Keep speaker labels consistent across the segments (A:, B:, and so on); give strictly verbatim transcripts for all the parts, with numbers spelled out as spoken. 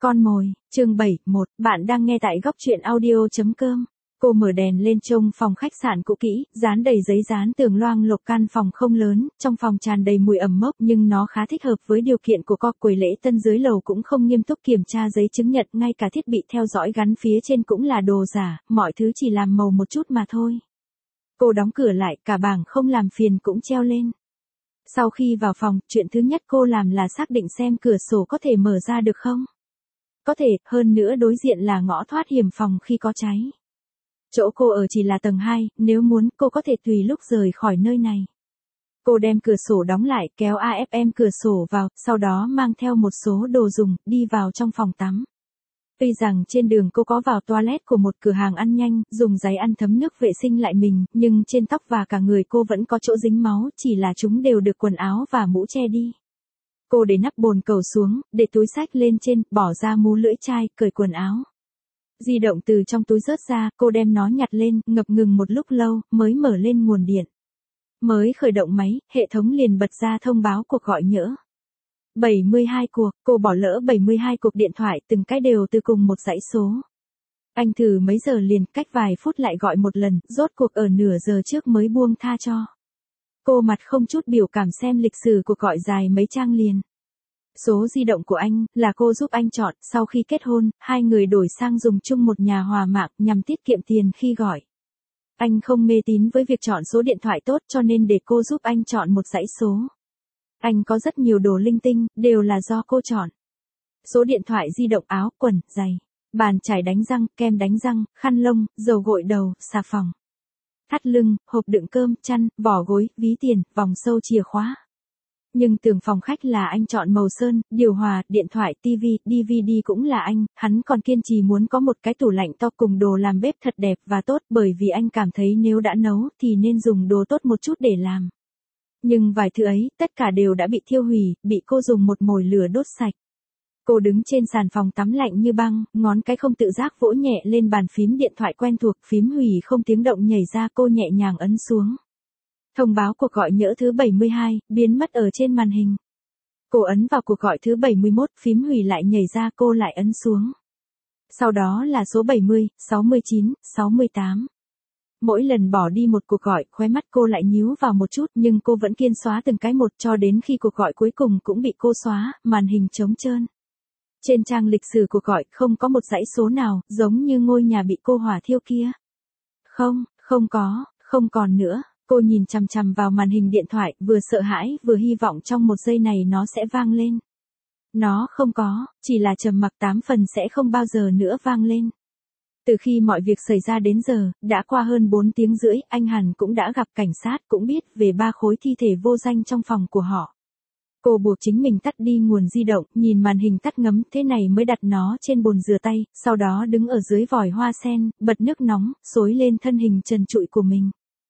A: Con mồi, chương bảy, một, bạn đang nghe tại góc truyện audio.com. Cô mở đèn lên trông phòng khách sạn cũ kỹ, dán đầy giấy dán tường loang lổ. Căn phòng không lớn, trong phòng tràn đầy mùi ẩm mốc nhưng nó khá thích hợp với điều kiện của cô. Quầy lễ tân dưới lầu cũng không nghiêm túc kiểm tra giấy chứng nhận, ngay cả thiết bị theo dõi gắn phía trên cũng là đồ giả, mọi thứ chỉ làm màu một chút mà thôi. Cô đóng cửa lại, cả bảng không làm phiền cũng treo lên. Sau khi vào phòng, chuyện thứ nhất cô làm là xác định xem cửa sổ có thể mở ra được không. Có thể, hơn nữa đối diện là ngõ thoát hiểm phòng khi có cháy. Chỗ cô ở chỉ là tầng hai, nếu muốn cô có thể tùy lúc rời khỏi nơi này. Cô đem cửa sổ đóng lại, kéo a ép em cửa sổ vào, sau đó mang theo một số đồ dùng, đi vào trong phòng tắm. Tuy rằng trên đường cô có vào toilet của một cửa hàng ăn nhanh, dùng giấy ăn thấm nước vệ sinh lại mình, nhưng trên tóc và cả người cô vẫn có chỗ dính máu, chỉ là chúng đều được quần áo và mũ che đi. Cô để nắp bồn cầu xuống, để túi xách lên trên, bỏ ra mũ lưỡi chai, cởi quần áo. Di động từ trong túi rớt ra, cô đem nó nhặt lên, ngập ngừng một lúc lâu, mới mở lên nguồn điện. Mới khởi động máy, hệ thống liền bật ra thông báo cuộc gọi nhỡ. bảy mươi hai cuộc, cô bỏ lỡ bảy mươi hai cuộc điện thoại, từng cái đều từ cùng một dãy số. Anh thử mấy giờ liền, cách vài phút lại gọi một lần, rốt cuộc ở nửa giờ trước mới buông tha cho. Cô mặt không chút biểu cảm xem lịch sử cuộc gọi dài mấy trang liền. Số di động của anh, là cô giúp anh chọn, sau khi kết hôn, hai người đổi sang dùng chung một nhà hòa mạng, nhằm tiết kiệm tiền khi gọi. Anh không mê tín với việc chọn số điện thoại tốt cho nên để cô giúp anh chọn một dãy số. Anh có rất nhiều đồ linh tinh, đều là do cô chọn. Số điện thoại di động, áo, quần, giày, bàn chải đánh răng, kem đánh răng, khăn lông, dầu gội đầu, xà phòng. Thắt lưng, hộp đựng cơm, chăn, vỏ gối, ví tiền, vòng sâu, chìa khóa. Nhưng tường phòng khách là anh chọn màu sơn, điều hòa, điện thoại, tivi, đê vê đê cũng là anh, hắn còn kiên trì muốn có một cái tủ lạnh to cùng đồ làm bếp thật đẹp và tốt, bởi vì anh cảm thấy nếu đã nấu thì nên dùng đồ tốt một chút để làm. Nhưng vài thứ ấy, tất cả đều đã bị thiêu hủy, bị cô dùng một mồi lửa đốt sạch. Cô đứng trên sàn phòng tắm lạnh như băng, ngón cái không tự giác vỗ nhẹ lên bàn phím điện thoại quen thuộc, phím hủy không tiếng động nhảy ra, cô nhẹ nhàng ấn xuống. Thông báo cuộc gọi nhỡ thứ bảy mươi hai, biến mất ở trên màn hình. Cô ấn vào cuộc gọi thứ bảy mươi mốt, phím hủy lại nhảy ra, cô lại ấn xuống. Sau đó là số bảy mươi, sáu mươi chín, sáu mươi tám. Mỗi lần bỏ đi một cuộc gọi, khóe mắt cô lại nhíu vào một chút, nhưng cô vẫn kiên xóa từng cái một cho đến khi cuộc gọi cuối cùng cũng bị cô xóa, màn hình trống trơn. Trên trang lịch sử cuộc gọi không có một dãy số nào, giống như ngôi nhà bị cô hỏa thiêu kia. Không, không có, không còn nữa. Cô nhìn chằm chằm vào màn hình điện thoại, vừa sợ hãi, vừa hy vọng trong một giây này nó sẽ vang lên. Nó không có, chỉ là trầm mặc, tám phần sẽ không bao giờ nữa vang lên. Từ khi mọi việc xảy ra đến giờ, đã qua hơn bốn tiếng rưỡi, anh Hàn cũng đã gặp cảnh sát, cũng biết về ba khối thi thể vô danh trong phòng của họ. Cô buộc chính mình tắt đi nguồn di động, nhìn màn hình tắt ngấm, thế này mới đặt nó trên bồn rửa tay, sau đó đứng ở dưới vòi hoa sen, bật nước nóng, xối lên thân hình trần trụi của mình.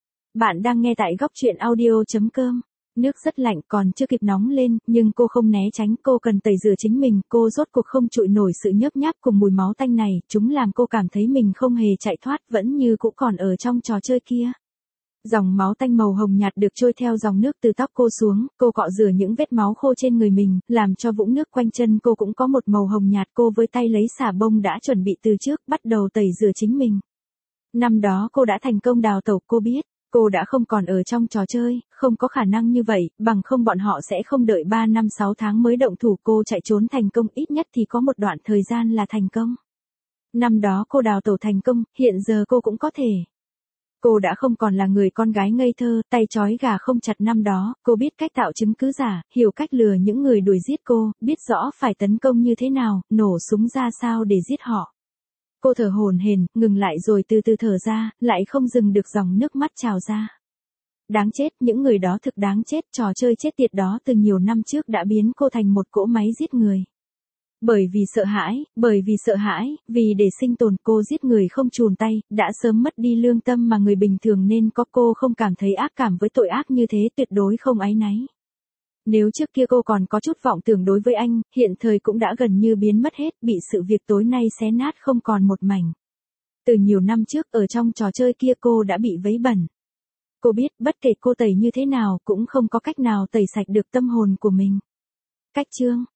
A: Bạn đang nghe tại góc truyện audio.com. Nước rất lạnh, còn chưa kịp nóng lên, nhưng cô không né tránh, cô cần tẩy rửa chính mình, cô rốt cuộc không chịu nổi sự nhớp nháp cùng mùi máu tanh này, chúng làm cô cảm thấy mình không hề chạy thoát, vẫn như cũ còn ở trong trò chơi kia. Dòng máu tanh màu hồng nhạt được trôi theo dòng nước từ tóc cô xuống, cô cọ rửa những vết máu khô trên người mình, làm cho vũng nước quanh chân cô cũng có một màu hồng nhạt. Cô với tay lấy xà bông đã chuẩn bị từ trước, bắt đầu tẩy rửa chính mình. Năm đó cô đã thành công đào tẩu, cô biết. Cô đã không còn ở trong trò chơi, không có khả năng như vậy, bằng không bọn họ sẽ không đợi ba năm sáu tháng mới động thủ. Cô chạy trốn thành công, ít nhất thì có một đoạn thời gian là thành công. Năm đó cô đào tẩu thành công, hiện giờ cô cũng có thể. Cô đã không còn là người con gái ngây thơ, tay trói gà không chặt năm đó, cô biết cách tạo chứng cứ giả, hiểu cách lừa những người đuổi giết cô, biết rõ phải tấn công như thế nào, nổ súng ra sao để giết họ. Cô thở hổn hển, ngừng lại rồi từ từ thở ra, lại không dừng được dòng nước mắt trào ra. Đáng chết, những người đó thực đáng chết, trò chơi chết tiệt đó từ nhiều năm trước đã biến cô thành một cỗ máy giết người. Bởi vì sợ hãi, bởi vì sợ hãi, vì để sinh tồn cô giết người không chùn tay, đã sớm mất đi lương tâm mà người bình thường nên có. Cô không cảm thấy ác cảm với tội ác như thế, tuyệt đối không áy náy. Nếu trước kia cô còn có chút vọng tưởng đối với anh, hiện thời cũng đã gần như biến mất hết, bị sự việc tối nay xé nát không còn một mảnh. Từ nhiều năm trước, ở trong trò chơi kia cô đã bị vấy bẩn. Cô biết, bất kể cô tẩy như thế nào, cũng không có cách nào tẩy sạch được tâm hồn của mình. Cách chương,